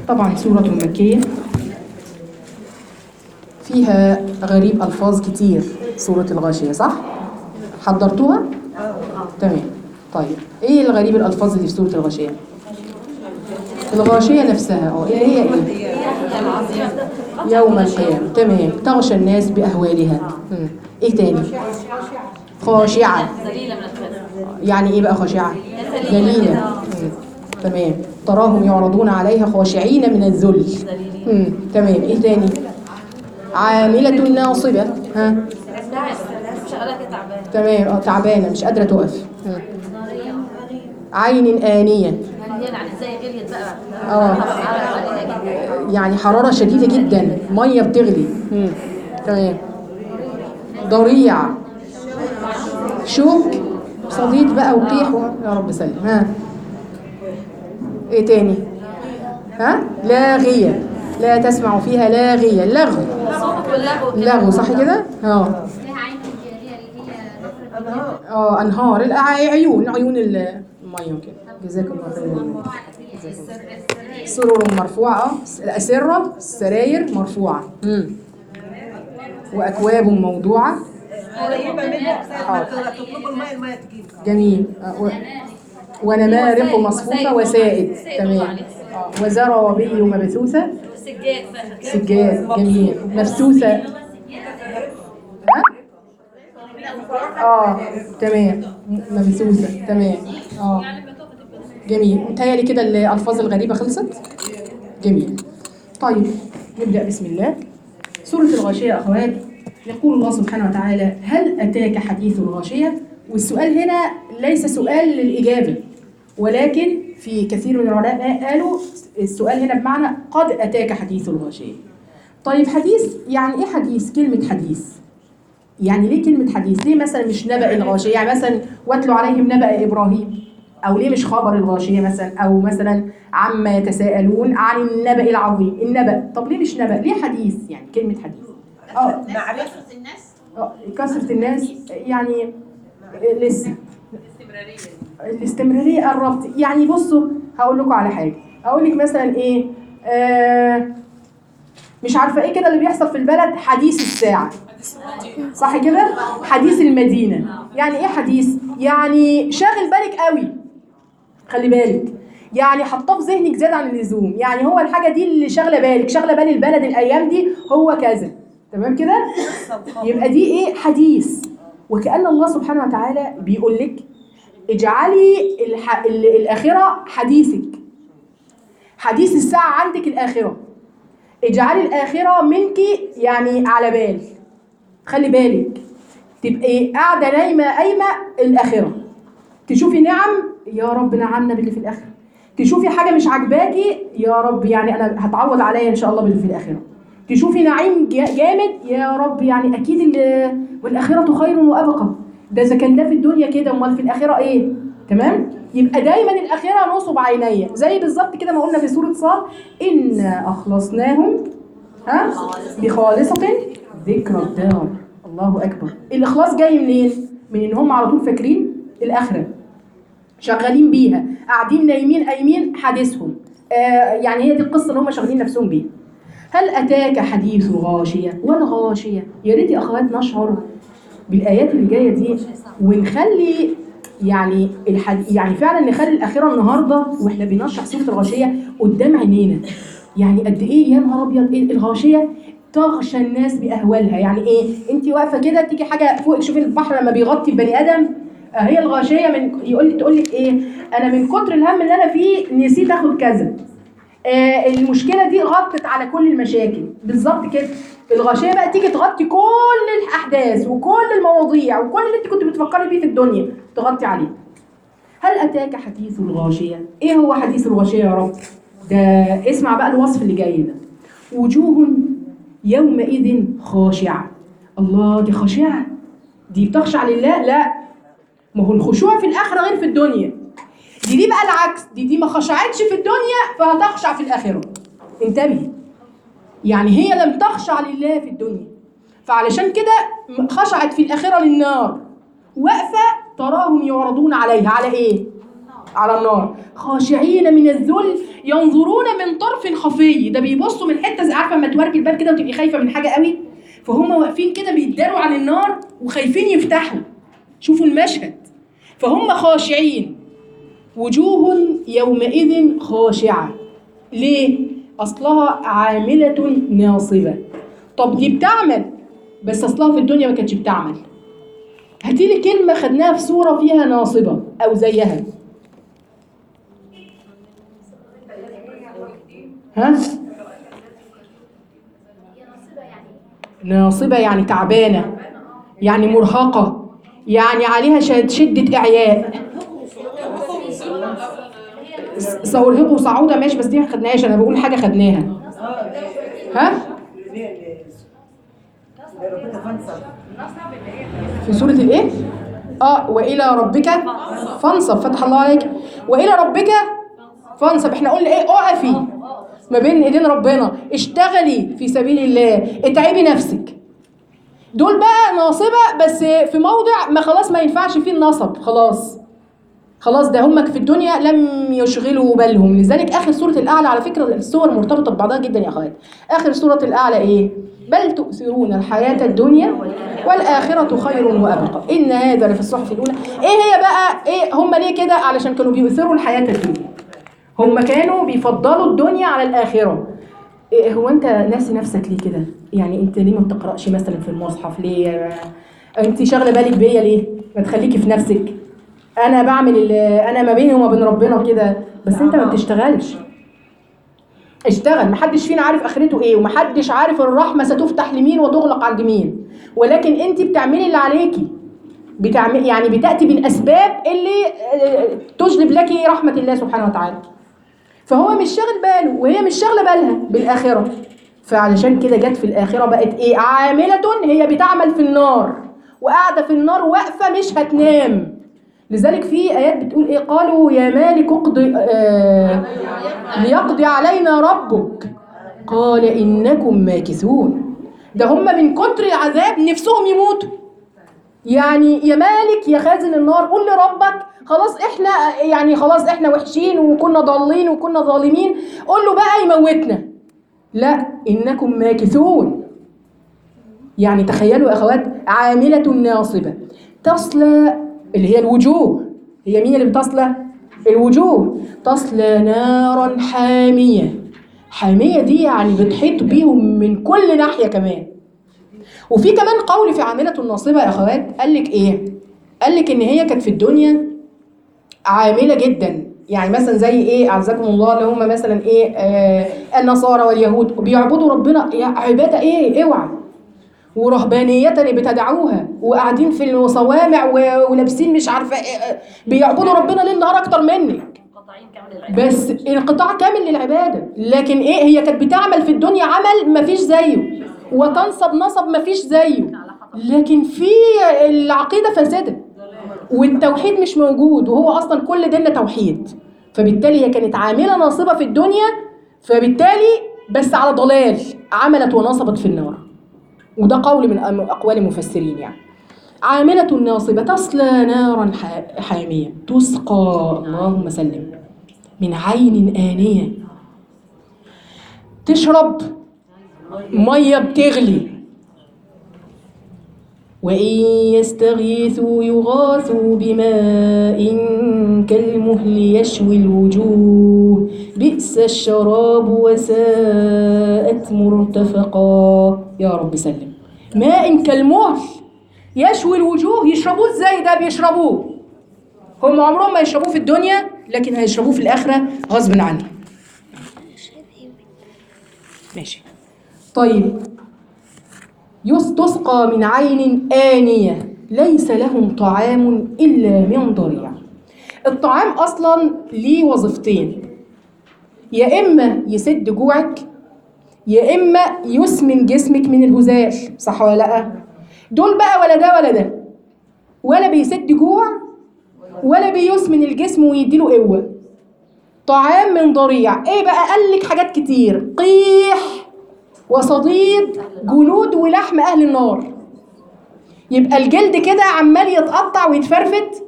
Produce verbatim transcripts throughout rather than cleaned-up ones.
طبعا سورة مكية فيها غريب ألفاظ كتير. سورة الغاشية صح؟ حضرتوها؟ تمام. طيب ايه الغريب الألفاظ اللي في سورة الغاشية؟ الغاشية نفسها اه اللي هي ايه؟ يوم القيامة. تمام. تغشى الناس بأهوالها. مم. ايه تاني؟ خاشعة. يعني ايه بقى خاشعة؟ ذليلة. تمام. تراهم يعرضون عليها خاشعين من الذل. مم. تمام. ايه تاني؟ عاملة ناصبة. ها؟ تمام. اه تعبانة مش قادرة تقف. مم. عين آنية. اه يعني حرارة شديدة جدا، مية بتغلي. مم. تمام. ضريع. شوك. صديد بقى وقيح يا رب سلم. ها؟ ايه تاني؟ ها؟ لاغية. لا تسمع فيها لاغية. لغو. لغو صح كده؟ اه اه انهار العيون، عيون الميه كده. جزاك الله خير. سرور مرفوعه. اه الاسره السراير مرفوعه. امم واكواب موضوعه. قريبه منها تطلب الميه الميه تجيب. جميل. آه. و... ونمارق مصفوفه وسائد. تمام. اه وزرابي مبثوثه. سجاد. سجاد. جميل. مبثوثه. اه تمام. مبثوثه. تمام. اه جميل. متهيألي كده الألفاظ الغريبة خلصت. جميل. طيب نبدأ بسم الله. سورة الغاشية يا أخوات، يقول الله سبحانه وتعالى: هل أتاك حديث الغاشية؟ والسؤال هنا ليس سؤال للإجابة، ولكن في كثير من العلماء قالوا السؤال هنا بمعنى قد أتاك حديث الغاشية. طيب حديث يعني إيه حديث؟ كلمة حديث يعني ليه كلمة حديث؟ ليه مثلا مش نبأ الغاشية؟ يعني مثلا واتلو عليهم نبأ إبراهيم، أو ليه مش خبر الغاشية مثلا؟ أو مثلا عما يتساءلون عن النبأ العظيم. النبأ، طب ليه مش نبأ؟ ليه حديث؟ يعني كلمة حديث اه معرفة الناس. اه كثرة الناس يعني لسه الاستمرارية. الاستمرارية قربت. يعني بصوا هقول لكم على حاجة، هقول لك مثلا ايه آه مش عارفة ايه كده اللي بيحصل في البلد، حديث الساعة صح كده؟ حديث المدينة. يعني ايه حديث؟ يعني شاغل بالك قوي، خلي بالك، يعني حطاه في ذهنك زيادة عن اللزوم. يعني هو الحاجة دي اللي شاغلة بالك، شاغلة بال البلد الأيام دي هو كذا. تمام كده؟ يبقى دي ايه؟ حديث. وكأن الله سبحانه وتعالى بيقول لك اجعلي الح... ال... الآخرة حديثك، حديث الساعة عندك الآخرة. اجعلي الآخرة منك يعني على بال، خلي بالك، تبقي قاعدة نايمة قايمة الآخرة، تشوفي نعم يا رب نعمنا باللي في الآخرة، تشوفي حاجة مش عاجباكي يا رب يعني أنا هتعوض عليا إن شاء الله باللي في الآخرة، تشوفي نعيم جامد يا رب يعني أكيد اللي والآخرة خير وأبقى. ده إذا كان ده في الدنيا كده، أمال في الآخرة إيه؟ تمام؟ يبقى دايما الآخرة نصب عينيا، زي بالظبط كده ما قلنا في سورة صاد: إنا أخلصناهم ها بخالصة ذكر الدار. الله أكبر. الإخلاص جاي منين؟ من إن هم على طول فاكرين الآخرة، شغالين بيها، قاعدين نايمين قايمين حديثهم. آه يعني هي دي القصة اللي هم شغالين نفسهم بيها. هل أتاك حديث الغاشية؟ والغاشية، يا ريت يا أخوات نشعر بالآيات اللي جاية دي ونخلي يعني الحد... يعني فعلا نخلي الآخرة النهاردة وإحنا بنشرح سورة الغاشية قدام عينينا. يعني قد إيه يا نهار أبيض إيه الغاشية تغشى الناس بأهوالها. يعني إيه؟ أنت واقفة كده تيجي حاجة فوقك، شوفي البحر لما بيغطي البني آدم، هي الغاشية من يقول لك تقول لك إيه؟ أنا من كتر الهم اللي أنا فيه نسيت آخد كذا. آه المشكلة دي غطت على كل المشاكل بالظبط كده. الغاشية بقى تيجي تغطي كل الأحداث وكل المواضيع وكل اللي أنت كنت بتفكري فيه في الدنيا تغطي عليه. هل أتاك حديث الغاشية؟ إيه هو حديث الغاشية يا رب؟ ده اسمع بقى الوصف اللي جاي ده: وجوه يومئذ خاشعة. الله، دي خاشعة، دي بتخشع لله؟ لا، ما هو الخشوع في الآخرة غير في الدنيا. دي دي بقى العكس، دي دي ما خشعتش في الدنيا فهتخشع في الآخرة. انتبهي، يعني هي لم تخشع لله في الدنيا فعلشان كده خشعت في الآخرة للنار. واقفة تراهم يعرضون عليها على إيه؟ على النار خاشعين من الذل ينظرون من طرف خفي. ده بيبصوا من حته، عارفه لما توركي الباب كده وتبقي خايفه من حاجه قوي، فهم واقفين كده بيتداروا عن النار وخايفين يفتحوا. شوفوا المشهد. فهم خاشعين، وجوه يومئذ خاشعه. ليه؟ اصلها عامله ناصبه. طب دي بتعمل، بس اصلها في الدنيا ما كانتش بتعمل. هاتي لي كلمه خدناها في سوره فيها ناصبه او زيها. ها؟ ناصبه يعني تعبانه، يعني مرهقه، يعني عليها شده اعياء. سأرهقه صعودا ماشي، بس دي ما خدناهاش، انا بقول حاجه خدناها. ها؟ في سورة الايه؟ اه والى ربك فانصب. فتح الله عليك. والى ربك فانصب. احنا قلنا ايه؟ اقفي ما بين ايدين ربنا، اشتغلي في سبيل الله، اتعبي نفسك. دول بقى ناصبه بس في موضع ما خلاص ما ينفعش فيه النصب، خلاص خلاص ده هم في الدنيا لم يشغلوا بالهم. لذلك اخر سوره الاعلى، على فكره السور مرتبطه ببعضها جدا يا اخوات. اخر سوره الاعلى ايه؟ بل تؤثرون الحياه الدنيا والاخره خير وابقى ان هذا لفي الصحف الاولى. ايه هي بقى؟ ايه هم ليه كده؟ علشان كانوا بيؤثروا الحياه الدنيا، هم كانوا بيفضلوا الدنيا على الاخره. إيه هو انت ناسي نفسك ليه كده؟ يعني انت ليه ما بتقراش مثلا في المصحف؟ ليه انت شاغله بالك بيا ليه؟ ما تخليكي في نفسك. انا بعمل انا ما بيني وما بين ربنا كده، بس انت ما بتشتغلش. اشتغل. محدش فينا عارف اخرته ايه، ومحدش عارف الرحمه ستفتح لمين وتغلق عند مين، ولكن انت بتعملي اللي عليكي، بتعمل يعني بتاتي بالاسباب اللي تجلب لك رحمه الله سبحانه وتعالى. فهو مش شاغل باله وهي مش شاغله بالها بالاخره، فعلشان كده جت في الاخره بقت ايه؟ عامله. هي بتعمل في النار وقاعده في النار واقفه مش هتنام. لذلك في آيات بتقول إيه؟ قالوا يا مالك اقضي آه ليقضي علينا ربك قال إنكم ماكثون. ده هم من كتر العذاب نفسهم يموتوا. يعني يا مالك يا خازن النار قول لربك خلاص احنا يعني خلاص احنا وحشين وكنا ضالين وكنا ظالمين، قول له بقى يموتنا. لا، إنكم ماكثون. يعني تخيلوا يا أخوات، عاملة ناصبة تصلى، اللي هي الوجوه. هي مين اللي بتصلى؟ الوجوه. تصلى نارا حامية. حامية دي يعني بتحيط بيهم من كل ناحية كمان. وفي كمان قول في عاملة الناصبة يا أخوات، قال لك إيه؟ قال لك إن هي كانت في الدنيا عاملة جدا. يعني مثلا زي إيه؟ أعزكم الله، اللي هم مثلا إيه؟ آه النصارى واليهود بيعبدوا ربنا عبادة إيه؟ اوعى. ورهبانية بتدعوها وقاعدين في الصوامع ولابسين مش عارفه بيعبدوا ربنا ليل نهار اكتر منك، بس انقطاع كامل للعباده. لكن ايه؟ هي كانت بتعمل في الدنيا عمل ما فيش زيه، وتنصب نصب ما فيش زيه، لكن في العقيده فاسده والتوحيد مش موجود، وهو اصلا كل ديننا توحيد. فبالتالي هي كانت عامله ناصبه في الدنيا، فبالتالي بس على ضلال عملت ونصبت في النار. وده قول من أقوال المفسرين. يعني عاملة ناصبة تصلى نارا حامية تسقى، اللهم سلم، من عين آنية. تشرب مية بتغلي. وإن يستغيثوا يغاثوا بماء كالمهل يشوي الوجوه بئس الشراب وساءت مرتفقا. يا رب سلم. ماء كالمهل يشوي الوجوه. يشربوه ازاي؟ ده بيشربوه هم عمرهم ما يشربوه في الدنيا، لكن هيشربوه في الآخرة غصب عنهم. ماشي طيب. تسقى من عين آنية ليس لهم طعام إلا من ضريع. الطعام أصلا ليه وظيفتين، يا إما يسد جوعك يا إما يسمن جسمك من الهزال، صح ولا لأ؟ دول بقى ولا ده ولا ده، ولا بيسد جوع ولا بيسمن الجسم ويديله قوة. طعام من ضريع. إيه بقى؟ قالك حاجات كتير، قيح وصديد جلود ولحم أهل النار. يبقى الجلد كده عمال يتقطع ويتفرفت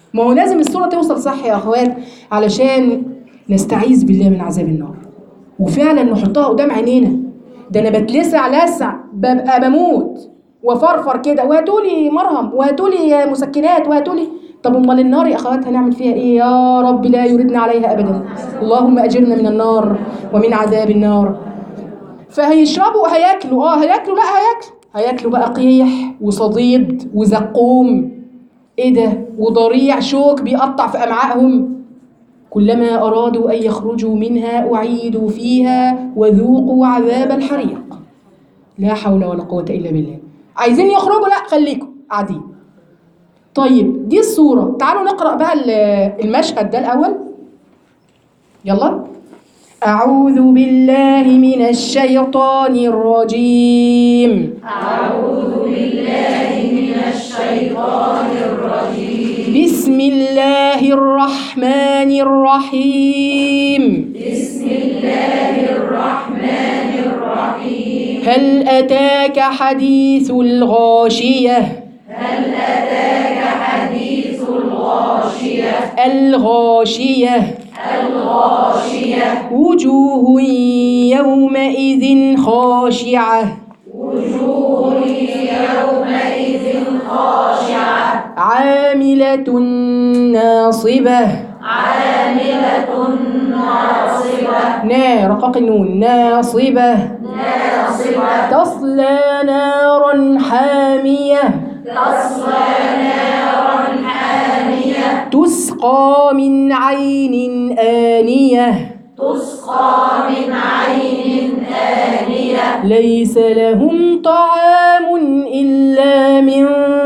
ما هو لازم الصورة توصل صح يا أخوات علشان نستعيذ بالله من عذاب النار، وفعلا نحطها قدام عينينا. ده أنا بتلسع لسع ببقى بموت وفرفر كده، وهاتولي مرهم وهاتولي مسكنات وهاتولي. طب امال النار يا اخوات هنعمل فيها ايه؟ يا رب لا يردنا عليها ابدا، اللهم اجرنا من النار ومن عذاب النار. فهيشربوا هياكلوا اه هياكلوا لا هياكلوا هياكلوا بقى قيح وصديد وزقوم، ايه ده، وضريع شوك بيقطع في امعائهم. كلما ارادوا ان يخرجوا منها اعيدوا فيها وذوقوا عذاب الحريق. لا حول ولا قوه الا بالله. عايزين يخرجوا؟ لا خليكم قاعدين. طيب دي الصورة، تعالوا نقرأ بقى المشهد ده الأول. يلا. أعوذ بالله من الشيطان الرجيم. أعوذ بالله من الشيطان الرجيم. بسم الله الرحمن الرحيم. بسم الله الرحمن الرحيم. هل أتاك حديث الغاشية؟ هل أتاك حديث الغاشية؟ الغاشية الغاشية. وجوه يومئذ خاشعة. وجوه يومئذ خاشعة. عاملة ناصبة. عاملة ناصبة. نا رقاق النون ناصبة. ناصبة. تصلى نارا حامية. تصلى نارا حامية. تسقى من عين آنية. تسقى من عين آنية. ليس لهم طعام إلا من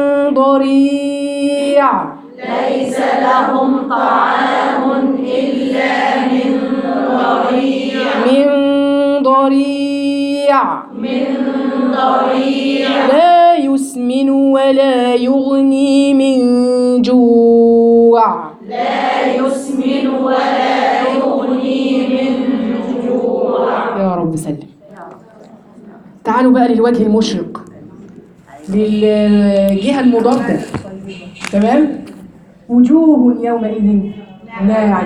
ضريع. ليس لهم طعام إلا من ضريع. من ضريع. من ضريع. لا يسمن ولا يغني من جوع. لا يسمن ولا يغني من جوع. يا رب سلم. تعالوا بقى للوجه المشرق، للجهة المضادة. تمام. وجوه يومئذ ناعمة.